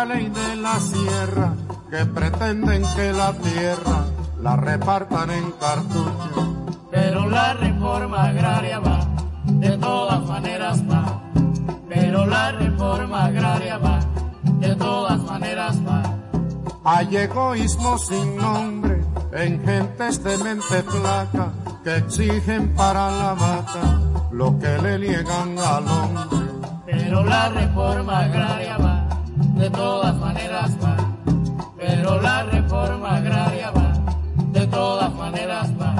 la ley de la sierra, que pretenden que la tierra la repartan en cartuchos. Pero la reforma agraria va, de todas maneras va. Pero la reforma agraria va, de todas maneras va. Hay egoísmo sin nombre en gentes de mente flaca que exigen para la vaca lo que le niegan al hombre. Pero la reforma agraria va, de todas maneras va. Pero la reforma agraria va, de todas maneras va.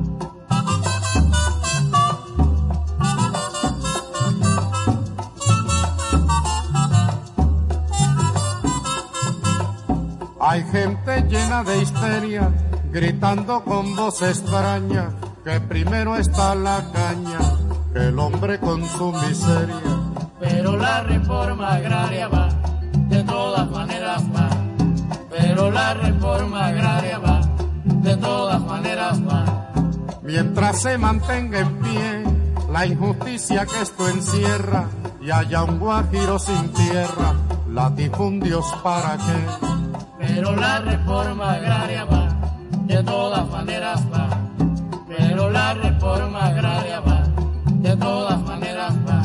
Hay gente llena de histeria, gritando con voz extraña, que primero está la caña, que el hombre con su miseria. Pero la reforma agraria va, de todas maneras va. Pero la reforma agraria va, de todas maneras va. Mientras se mantenga en pie la injusticia que esto encierra, y haya un guajiro sin tierra, latifundios para qué. Pero la reforma agraria va, de todas maneras va. Pero la reforma agraria va, de todas maneras va.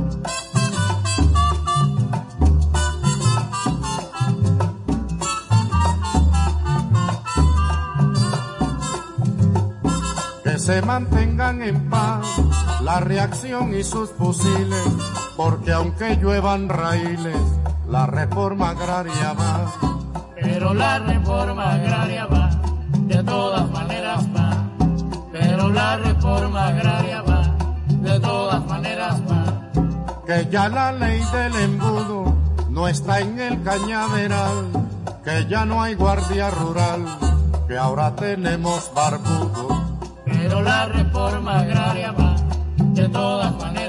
Que se mantengan en paz la reacción y sus fusiles, porque aunque lluevan raíles, la reforma agraria va. Pero la reforma agraria va, de todas maneras va. Pero la reforma agraria va, de todas maneras va. Que ya la ley del embudo no está en el cañaveral, que ya no hay guardia rural, que ahora tenemos barbudo. Pero la reforma agraria va, de todas maneras